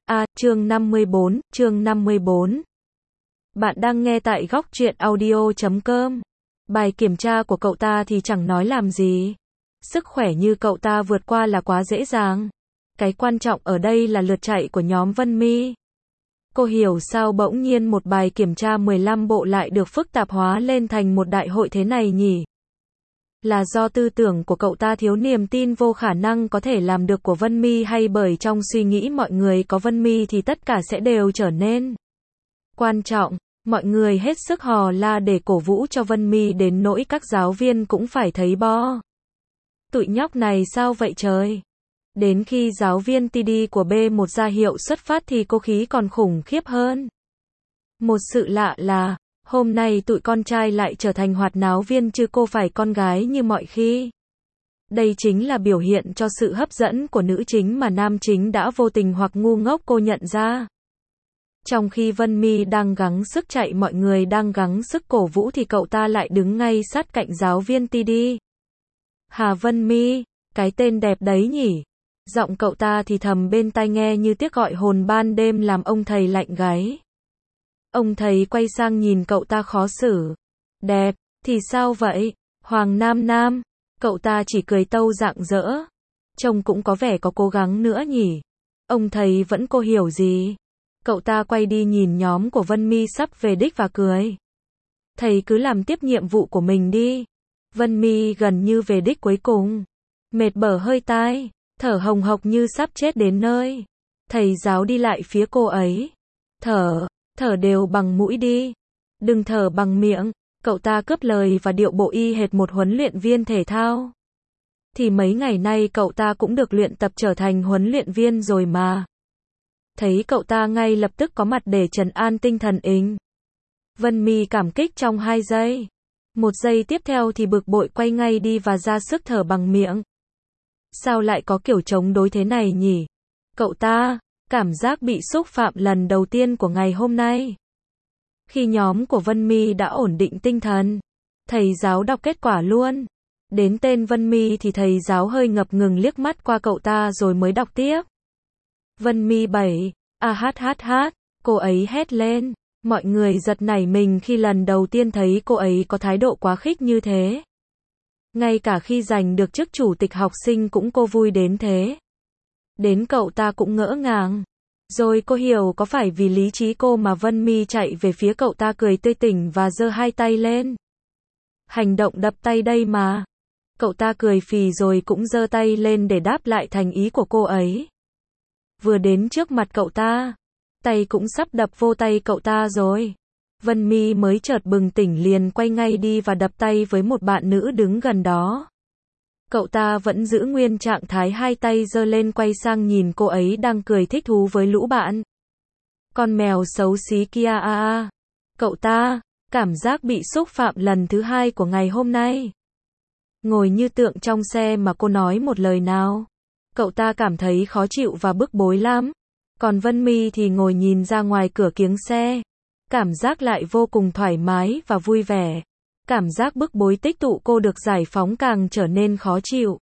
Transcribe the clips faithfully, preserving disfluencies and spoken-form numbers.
A, chương năm mươi bốn, chương năm mươi bốn. Bạn đang nghe tại góc truyện audio chấm com. Bài kiểm tra của cậu ta thì chẳng nói làm gì. Sức khỏe như cậu ta vượt qua là quá dễ dàng. Cái quan trọng ở đây là lượt chạy của nhóm Vân Mi. Cô hiểu sao bỗng nhiên một bài kiểm tra mười lăm bộ lại được phức tạp hóa lên thành một đại hội thế này nhỉ? Là do tư tưởng của cậu ta thiếu niềm tin vô khả năng có thể làm được của Vân Mi, hay bởi trong suy nghĩ mọi người có Vân Mi thì tất cả sẽ đều trở nên quan trọng. Mọi người hết sức hò la để cổ vũ cho Vân Mi đến nỗi các giáo viên cũng phải thấy bo. Tụi nhóc này sao vậy trời? Đến khi giáo viên tê đê của B một ra hiệu xuất phát thì cô khí còn khủng khiếp hơn. Một sự lạ là hôm nay tụi con trai lại trở thành hoạt náo viên chứ cô phải con gái như mọi khi. Đây chính là biểu hiện cho sự hấp dẫn của nữ chính mà nam chính đã vô tình hoặc ngu ngốc cô nhận ra. Trong khi Vân Mi đang gắng sức chạy, mọi người đang gắng sức cổ vũ thì cậu ta lại đứng ngay sát cạnh giáo viên tê đê. Hà Vân Mi, cái tên đẹp đấy nhỉ? Giọng cậu ta thì thầm bên tai nghe như tiếc gọi hồn ban đêm làm ông thầy lạnh gáy. Ông thầy quay sang nhìn cậu ta khó xử. Đẹp, thì sao vậy? Hoàng Nam Nam. Cậu ta chỉ cười tâu rạng rỡ. Trông cũng có vẻ có cố gắng nữa nhỉ. Ông thầy vẫn cô hiểu gì. Cậu ta quay đi nhìn nhóm của Vân Mi sắp về đích và cười. Thầy cứ làm tiếp nhiệm vụ của mình đi. Vân Mi gần như về đích cuối cùng. Mệt bở hơi tai, thở hồng hộc như sắp chết đến nơi. Thầy giáo đi lại phía cô ấy. Thở. Thở đều bằng mũi đi. Đừng thở bằng miệng. Cậu ta cướp lời và điệu bộ y hệt một huấn luyện viên thể thao. Thì mấy ngày nay cậu ta cũng được luyện tập trở thành huấn luyện viên rồi mà. Thấy cậu ta ngay lập tức có mặt để trấn an tinh thần inh. Vân Mi cảm kích trong hai giây. Một giây tiếp theo thì bực bội quay ngay đi và ra sức thở bằng miệng. Sao lại có kiểu chống đối thế này nhỉ? Cậu ta cảm giác bị xúc phạm lần đầu tiên của ngày hôm nay. Khi nhóm của Vân Mi đã ổn định tinh thần, thầy giáo đọc kết quả luôn. Đến tên Vân Mi thì thầy giáo hơi ngập ngừng liếc mắt qua cậu ta rồi mới đọc tiếp. Vân Mi bảy, a hát hát hát, cô ấy hét lên. Mọi người giật nảy mình khi lần đầu tiên thấy cô ấy có thái độ quá khích như thế. Ngay cả khi giành được chức chủ tịch học sinh cũng cô vui đến thế. Đến cậu ta cũng ngỡ ngàng. Rồi cô hiểu có phải vì lý trí cô mà Vân Mi chạy về phía cậu ta cười tươi tỉnh và giơ hai tay lên. Hành động đập tay đây mà. Cậu ta cười phì rồi cũng giơ tay lên để đáp lại thành ý của cô ấy. Vừa đến trước mặt cậu ta, tay cũng sắp đập vô tay cậu ta rồi. Vân Mi mới chợt bừng tỉnh liền quay ngay đi và đập tay với một bạn nữ đứng gần đó. Cậu ta vẫn giữ nguyên trạng thái hai tay giơ lên quay sang nhìn cô ấy đang cười thích thú với lũ bạn. Con mèo xấu xí kia a a. Cậu ta cảm giác bị xúc phạm lần thứ hai của ngày hôm nay. Ngồi như tượng trong xe mà cô nói một lời nào. Cậu ta cảm thấy khó chịu và bức bối lắm. Còn Vân Mi thì ngồi nhìn ra ngoài cửa kiếng xe. Cảm giác lại vô cùng thoải mái và vui vẻ. Cảm giác bức bối tích tụ cô được giải phóng càng trở nên khó chịu.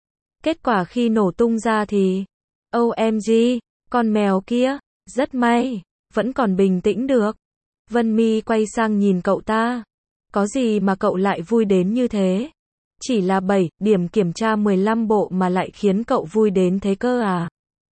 Kết quả khi nổ tung ra thì ô em giê, con mèo kia, rất may, vẫn còn bình tĩnh được. Vân Mi quay sang nhìn cậu ta. Có gì mà cậu lại vui đến như thế? Chỉ là bảy điểm kiểm tra mười lăm bộ mà lại khiến cậu vui đến thế cơ à?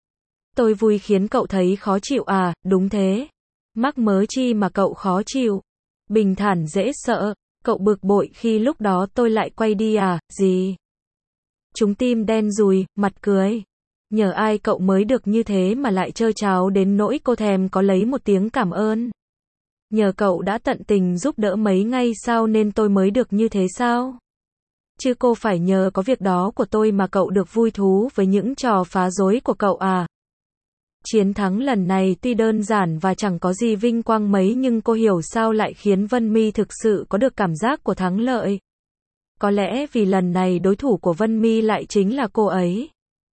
Tôi vui khiến cậu thấy khó chịu à? Đúng thế. Mắc mớ chi mà cậu khó chịu? Bình thản dễ sợ. Cậu bực bội khi lúc đó tôi lại quay đi à? Gì? Chúng tim đen dùi, mặt cười. Nhờ ai cậu mới được như thế mà lại trơ tráo đến nỗi cô thèm có lấy một tiếng cảm ơn? Nhờ cậu đã tận tình giúp đỡ mấy ngày sau nên tôi mới được như thế sao? Chứ cô phải nhờ có việc đó của tôi mà cậu được vui thú với những trò phá rối của cậu à? Chiến thắng lần này tuy đơn giản và chẳng có gì vinh quang mấy nhưng cô hiểu sao lại khiến Vân Mi thực sự có được cảm giác của thắng lợi. Có lẽ vì lần này đối thủ của Vân Mi lại chính là cô ấy.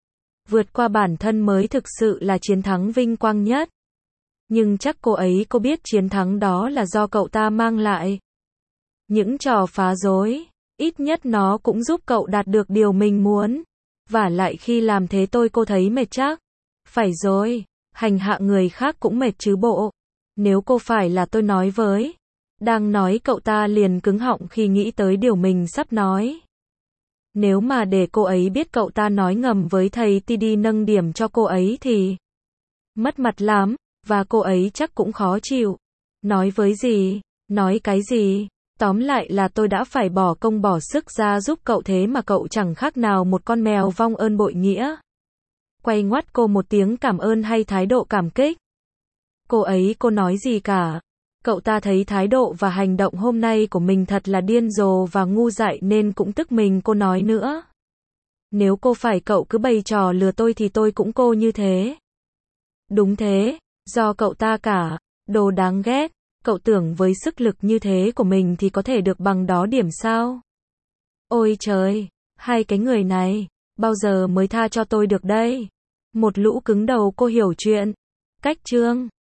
Vượt qua bản thân mới thực sự là chiến thắng vinh quang nhất. Nhưng chắc cô ấy có biết chiến thắng đó là do cậu ta mang lại. Những trò phá rối, ít nhất nó cũng giúp cậu đạt được điều mình muốn. Vả lại khi làm thế tôi cô thấy mệt chắc. Phải rồi, hành hạ người khác cũng mệt chứ bộ. Nếu cô phải là tôi nói với. Đang nói cậu ta liền cứng họng khi nghĩ tới điều mình sắp nói. Nếu mà để cô ấy biết cậu ta nói ngầm với thầy T D nâng điểm cho cô ấy thì mất mặt lắm, và cô ấy chắc cũng khó chịu. Nói với gì? Nói cái gì? Tóm lại là tôi đã phải bỏ công bỏ sức ra giúp cậu thế mà cậu chẳng khác nào một con mèo vong ơn bội nghĩa. Quay ngoắt cô một tiếng cảm ơn hay thái độ cảm kích? Cô ấy cô nói gì cả. Cậu ta thấy thái độ và hành động hôm nay của mình thật là điên rồ và ngu dại nên cũng tức mình cô nói nữa. Nếu cô phải cậu cứ bày trò lừa tôi thì tôi cũng cô như thế. Đúng thế, do cậu ta cả. Đồ đáng ghét. Cậu tưởng với sức lực như thế của mình thì có thể được bằng đó điểm sao? Ôi trời, hai cái người này, bao giờ mới tha cho tôi được đây? Một lũ cứng đầu cô hiểu chuyện. Cách chương